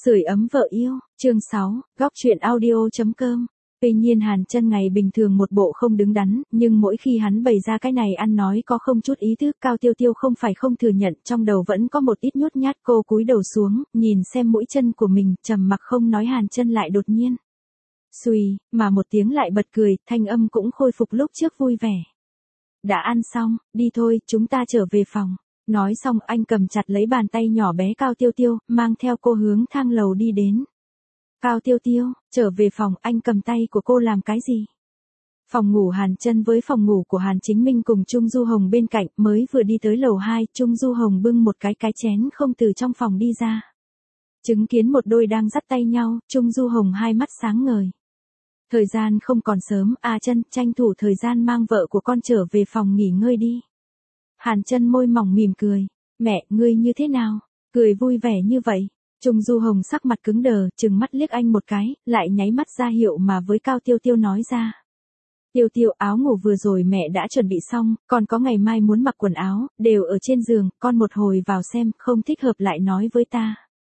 Sưởi ấm vợ yêu, chương 6, góc chuyện audio.com. Tuy nhiên Hàn Chân ngày bình thường một bộ không đứng đắn, nhưng mỗi khi hắn bày ra cái này ăn nói có không chút ý thức, Cao Tiêu Tiêu không phải không thừa nhận, trong đầu vẫn có một ít nhút nhát. Cô cúi đầu xuống, nhìn xem mũi chân của mình, trầm mặc không nói. Hàn Chân lại đột nhiên xùy, mà một tiếng lại bật cười, thanh âm cũng khôi phục lúc trước vui vẻ. Đã ăn xong, đi thôi, chúng ta trở về phòng. Nói xong anh cầm chặt lấy bàn tay nhỏ bé Cao Tiêu Tiêu, mang theo cô hướng thang lầu đi đến. Cao Tiêu Tiêu, trở về phòng, anh cầm tay của cô làm cái gì? Phòng ngủ Hàn Chân với phòng ngủ của Hàn Chính Minh cùng Trung Du Hồng bên cạnh, mới vừa đi tới lầu 2, Trung Du Hồng bưng một cái chén không từ trong phòng đi ra. Chứng kiến một đôi đang dắt tay nhau, Trung Du Hồng hai mắt sáng ngời. Thời gian không còn sớm, Chân, tranh thủ thời gian mang vợ của con trở về phòng nghỉ ngơi đi. Hàn Chân môi mỏng mỉm cười. Mẹ, ngươi như thế nào? Cười vui vẻ như vậy. Trung Du Hồng sắc mặt cứng đờ, trừng mắt liếc anh một cái, lại nháy mắt ra hiệu mà với Cao Tiêu Tiêu nói ra. Tiêu Tiêu, áo ngủ vừa rồi mẹ đã chuẩn bị xong, còn có ngày mai muốn mặc quần áo, đều ở trên giường, con một hồi vào xem, không thích hợp lại nói với ta.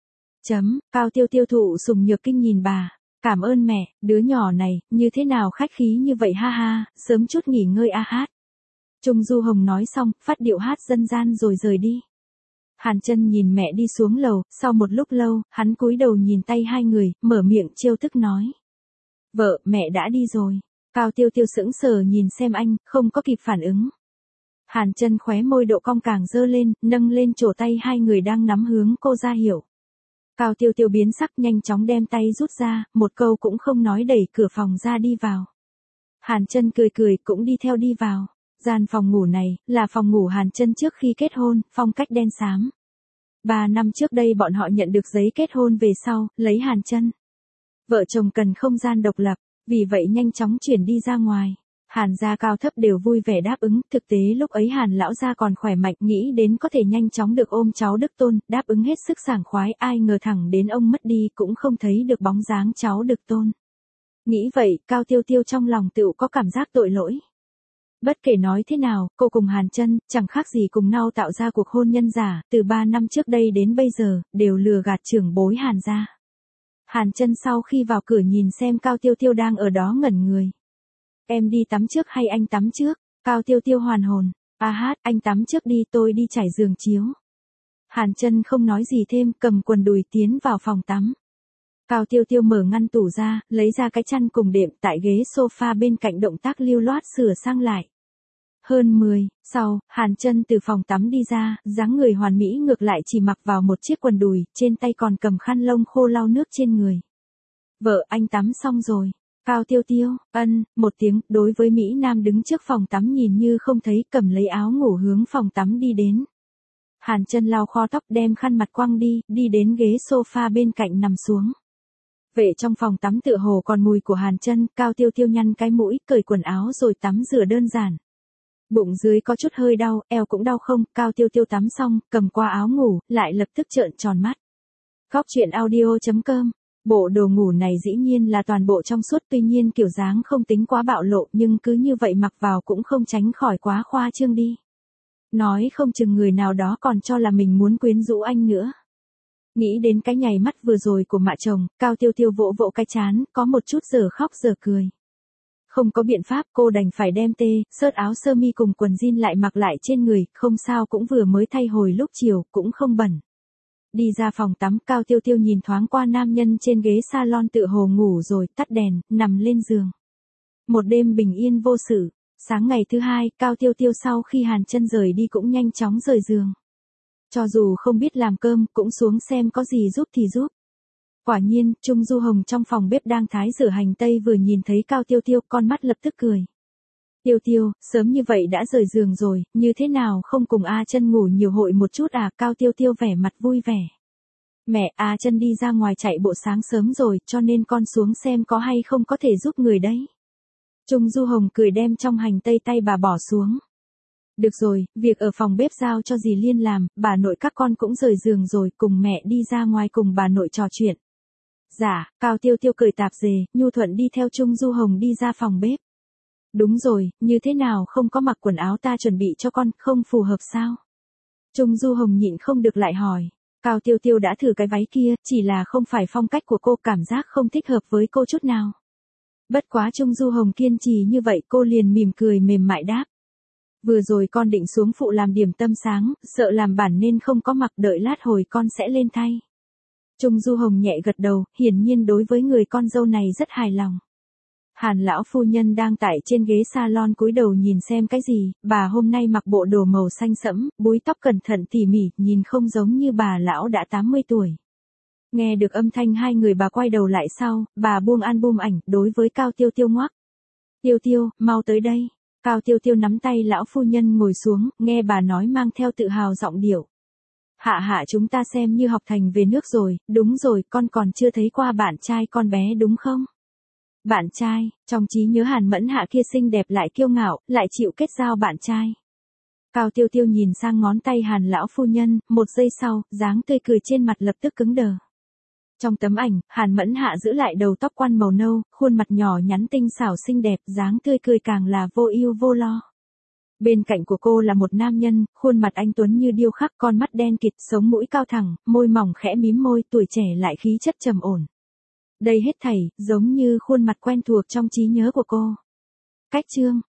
Cao Tiêu Tiêu thụ sùng nhược kinh nhìn bà. Cảm ơn mẹ, đứa nhỏ này, như thế nào khách khí như vậy ha ha, sớm chút nghỉ ngơi hát. Trung Du Hồng nói xong, phát điệu hát dân gian rồi rời đi. Hàn Chân nhìn mẹ đi xuống lầu, sau một lúc lâu, hắn cúi đầu nhìn tay hai người, mở miệng trêu tức nói. Vợ, mẹ đã đi rồi. Cao Tiêu Tiêu sững sờ nhìn xem anh, không có kịp phản ứng. Hàn Chân khóe môi độ cong càng dơ lên, nâng lên trổ tay hai người đang nắm hướng cô ra hiểu. Cao Tiêu Tiêu biến sắc nhanh chóng đem tay rút ra, một câu cũng không nói đẩy cửa phòng ra đi vào. Hàn Chân cười cười cũng đi theo đi vào. Gian phòng ngủ này, là phòng ngủ Hàn Chân trước khi kết hôn, phong cách đen xám. 3 năm trước đây bọn họ nhận được giấy kết hôn về sau, lấy Hàn Chân. Vợ chồng cần không gian độc lập, vì vậy nhanh chóng chuyển đi ra ngoài. Hàn gia cao thấp đều vui vẻ đáp ứng, thực tế lúc ấy Hàn lão gia còn khỏe mạnh, nghĩ đến có thể nhanh chóng được ôm cháu đích tôn, đáp ứng hết sức sảng khoái, ai ngờ thẳng đến ông mất đi cũng không thấy được bóng dáng cháu đích tôn. Nghĩ vậy, Cao Tiêu Tiêu trong lòng tựu có cảm giác tội lỗi. Bất kể nói thế nào, cô cùng Hàn Chân, chẳng khác gì cùng nhau tạo ra cuộc hôn nhân giả, từ 3 năm trước đây đến bây giờ, đều lừa gạt trưởng bối Hàn gia. Hàn Chân sau khi vào cửa nhìn xem Cao Tiêu Tiêu đang ở đó ngẩn người. Em đi tắm trước hay anh tắm trước? Cao Tiêu Tiêu hoàn hồn. Anh tắm trước đi, tôi đi trải giường chiếu. Hàn Chân không nói gì thêm, cầm quần đùi tiến vào phòng tắm. Cao Tiêu Tiêu mở ngăn tủ ra, lấy ra cái chăn cùng đệm tại ghế sofa bên cạnh động tác lưu loát sửa sang lại. Hơn 10, sau, Hàn Chân từ phòng tắm đi ra, dáng người hoàn mỹ ngược lại chỉ mặc vào một chiếc quần đùi, trên tay còn cầm khăn lông khô lau nước trên người. Vợ, anh tắm xong rồi. Cao Tiêu Tiêu, một tiếng, đối với Mỹ Nam đứng trước phòng tắm nhìn như không thấy, cầm lấy áo ngủ hướng phòng tắm đi đến. Hàn Chân lau kho tóc đem khăn mặt quăng đi đến ghế sofa bên cạnh nằm xuống. Vệ trong phòng tắm tựa hồ còn mùi của Hàn Chân, Cao Tiêu Tiêu nhăn cái mũi, cởi quần áo rồi tắm rửa đơn giản. Bụng dưới có chút hơi đau, eo cũng đau không, Cao Tiêu Tiêu tắm xong, cầm qua áo ngủ, lại lập tức trợn tròn mắt. Góc chuyện audio.com. Bộ đồ ngủ này dĩ nhiên là toàn bộ trong suốt, tuy nhiên kiểu dáng không tính quá bạo lộ, nhưng cứ như vậy mặc vào cũng không tránh khỏi quá khoa trương đi. Nói không chừng người nào đó còn cho là mình muốn quyến rũ anh nữa. Nghĩ đến cái nhảy mắt vừa rồi của mạ chồng, Cao Tiêu Tiêu vỗ vỗ cái trán, có một chút giờ khóc giờ cười. Không có biện pháp, cô đành phải đem sớt áo sơ mi cùng quần jean lại mặc lại trên người, không sao cũng vừa mới thay hồi lúc chiều, cũng không bẩn. Đi ra phòng tắm, Cao Tiêu Tiêu nhìn thoáng qua nam nhân trên ghế salon tựa hồ ngủ rồi, tắt đèn, nằm lên giường. Một đêm bình yên vô sự. Sáng ngày thứ hai, Cao Tiêu Tiêu sau khi Hàn Chân rời đi cũng nhanh chóng rời giường. Cho dù không biết làm cơm, cũng xuống xem có gì giúp thì giúp. Quả nhiên, Trung Du Hồng trong phòng bếp đang thái rửa hành tây vừa nhìn thấy Cao Tiêu Tiêu, con mắt lập tức cười. Tiêu Tiêu, sớm như vậy đã rời giường rồi, như thế nào không cùng Chân ngủ nhiều hội một chút à? Cao Tiêu Tiêu vẻ mặt vui vẻ. Mẹ, Chân đi ra ngoài chạy bộ sáng sớm rồi, cho nên con xuống xem có hay không có thể giúp người đấy. Trung Du Hồng cười đem trong hành tây tay bà bỏ xuống. Được rồi, việc ở phòng bếp giao cho dì Liên làm, bà nội các con cũng rời giường rồi, cùng mẹ đi ra ngoài cùng bà nội trò chuyện. Dạ, Cao Tiêu Tiêu cười tạp dề, nhu thuận đi theo Trung Du Hồng đi ra phòng bếp. Đúng rồi, như thế nào không có mặc quần áo ta chuẩn bị cho con, không phù hợp sao? Trung Du Hồng nhịn không được lại hỏi. Cao Tiêu Tiêu đã thử cái váy kia, chỉ là không phải phong cách của cô, cảm giác không thích hợp với cô chút nào. Bất quá Trung Du Hồng kiên trì như vậy, cô liền mỉm cười mềm mại đáp. Vừa rồi con định xuống phụ làm điểm tâm sáng, sợ làm bản nên không có mặc, đợi lát hồi con sẽ lên thay. Trung Du Hồng nhẹ gật đầu, hiển nhiên đối với người con dâu này rất hài lòng. Hàn lão phu nhân đang tại trên ghế salon cúi đầu nhìn xem cái gì, bà hôm nay mặc bộ đồ màu xanh sẫm, búi tóc cẩn thận tỉ mỉ, nhìn không giống như bà lão đã 80 tuổi. Nghe được âm thanh hai người bà quay đầu lại sau, bà buông album ảnh, đối với Cao Tiêu Tiêu ngoắc. Tiêu Tiêu, mau tới đây. Cao Tiêu Tiêu nắm tay lão phu nhân ngồi xuống, nghe bà nói mang theo tự hào giọng điệu. Hạ hạ chúng ta xem như học thành về nước rồi, đúng rồi, con còn chưa thấy qua bạn trai con bé đúng không? Bạn trai, trong trí nhớ Hàn Mẫn Hạ kia xinh đẹp lại kiêu ngạo, lại chịu kết giao bạn trai. Cao Tiêu Tiêu nhìn sang ngón tay Hàn lão phu nhân, một giây sau, dáng tươi cười trên mặt lập tức cứng đờ. Trong tấm ảnh, Hàn Mẫn Hạ giữ lại đầu tóc quăn màu nâu, khuôn mặt nhỏ nhắn tinh xảo xinh đẹp, dáng tươi cười càng là vô ưu vô lo. Bên cạnh của cô là một nam nhân, khuôn mặt anh tuấn như điêu khắc, con mắt đen kịt, sống mũi cao thẳng, môi mỏng khẽ mím môi, tuổi trẻ lại khí chất trầm ổn. Đây hết thảy, giống như khuôn mặt quen thuộc trong trí nhớ của cô. Cách chương